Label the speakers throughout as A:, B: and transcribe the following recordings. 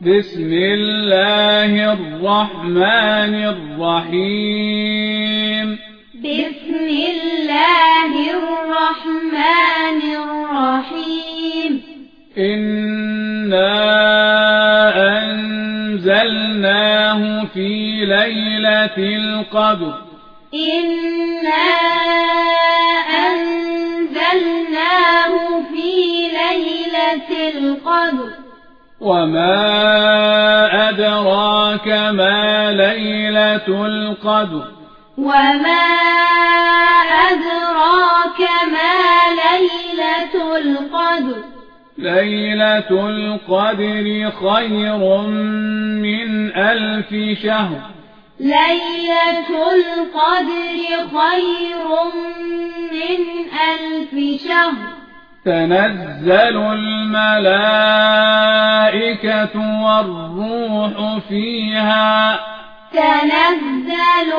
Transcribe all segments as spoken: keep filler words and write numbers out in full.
A: بسم الله الرحمن الرحيم
B: بسم الله الرحمن الرحيم
A: إنا أنزلناه في ليلة القدر
B: إنا أنزلناه في ليلة القدر
A: وما أدراك ما ليلة القدر
B: وما أدراك ما ليلة القدر
A: ليلة القدر خير من ألف شهر
B: ليلة القدر خير من ألف شهر
A: تنزل الملائكة والروح فيها
B: تنزل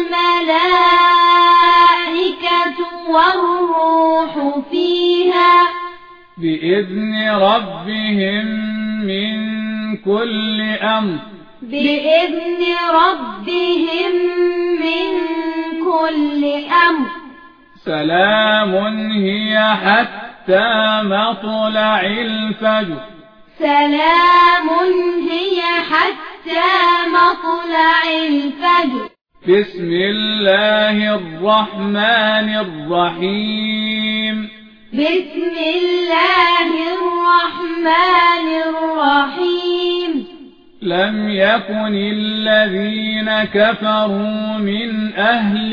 B: الملائكة والروح فيها
A: بإذن ربهم من كل أمر
B: بإذن ربهم من كل أمر
A: سلام هي حتى مطلع الفجر
B: سلام هي حتى مطلع الفجر
A: بسم الله الرحمن الرحيم
B: بسم الله الرحمن الرحيم
A: لم يكن الذين كفروا من أهل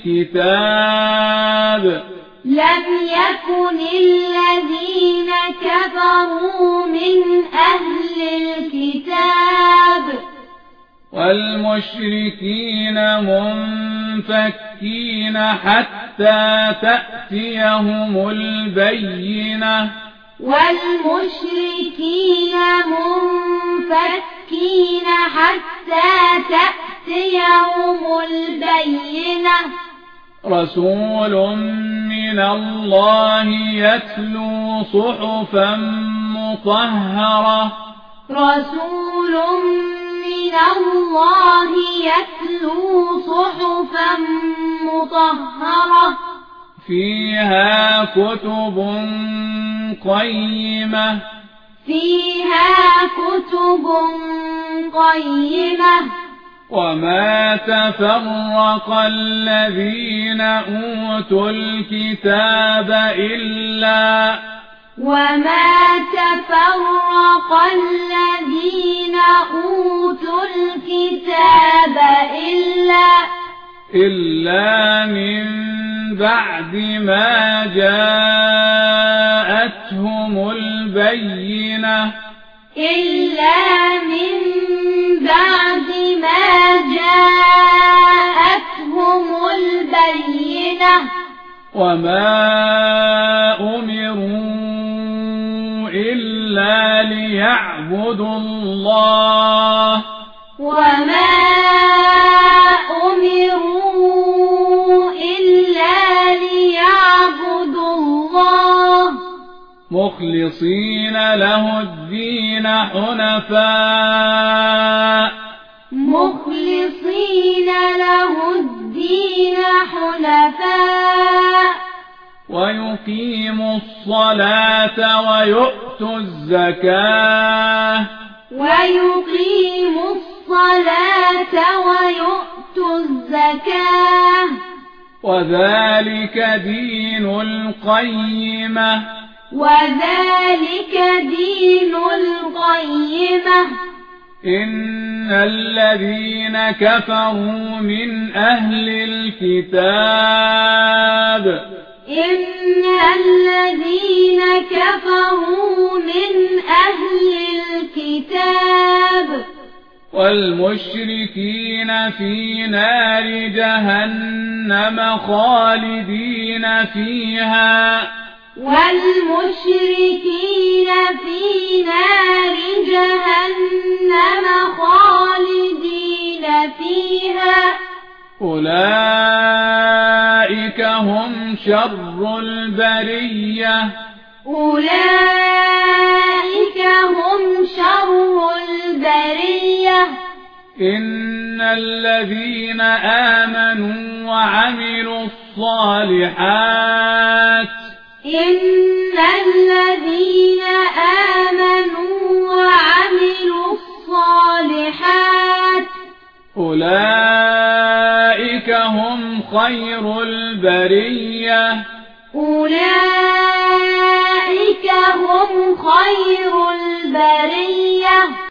A: الكتاب
B: لم يكن الذين كفروا من أهل الكتاب
A: والمشركين منفكين حتى تأتيهم البينة
B: والمشركين منفكين حتى تأتيهم البينة
A: رسول من الله يتلو صحفا مطهرة
B: رسول من الله يتلو صحفا مطهرة
A: فيها كتب قيمة
B: فيها كتب قيمة
A: وما تفرق الذين أوتوا الكتاب إلا
B: وما تفرق الذين أوتوا الكتاب إلا
A: إلا من بعد ما جاءتهم البينة
B: إلا من بعد ما جاءتهم البينة
A: وما أمروا إلا ليعبدوا الله
B: وما أمروا إلا ليعبدوا الله
A: مخلصين له الدين حنفاء
B: مخلصين له الدين حنفاء
A: ويقيموا الصلاة ويؤتوا الزكاة
B: ويقيموا الصلاة ويؤتوا الزكاة
A: وذلك دين القيمة
B: وذلك دين القيمة
A: إن الذين كفروا من أهل الكتاب
B: إن الذين كفروا من أهل الكتاب
A: والمشركين في نار جهنم خالدين فيها
B: والمشركين في نار جهنم خالدين فيها
A: أولئك هم شر البرية
B: أولئك هم شر البرية
A: إن الذين آمنوا وعملوا الصالحات
B: إن الذين آمنوا وعملوا الصالحات
A: أولئك هم خير البرية
B: أولئك هم خير البرية